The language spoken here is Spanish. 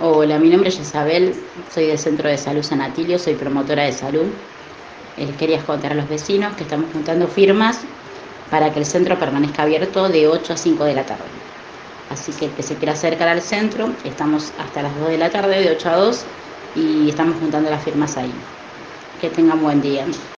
Hola, mi nombre es Isabel, soy del Centro de Salud San Atilio, soy promotora de salud. Quería contar a los vecinos que estamos juntando firmas para que el centro permanezca abierto de 8 a 5 de la tarde. Así que el que se quiera acercar al centro, estamos hasta las 2 de la tarde, de 8 a 2, y estamos juntando las firmas ahí. Que tengan buen día.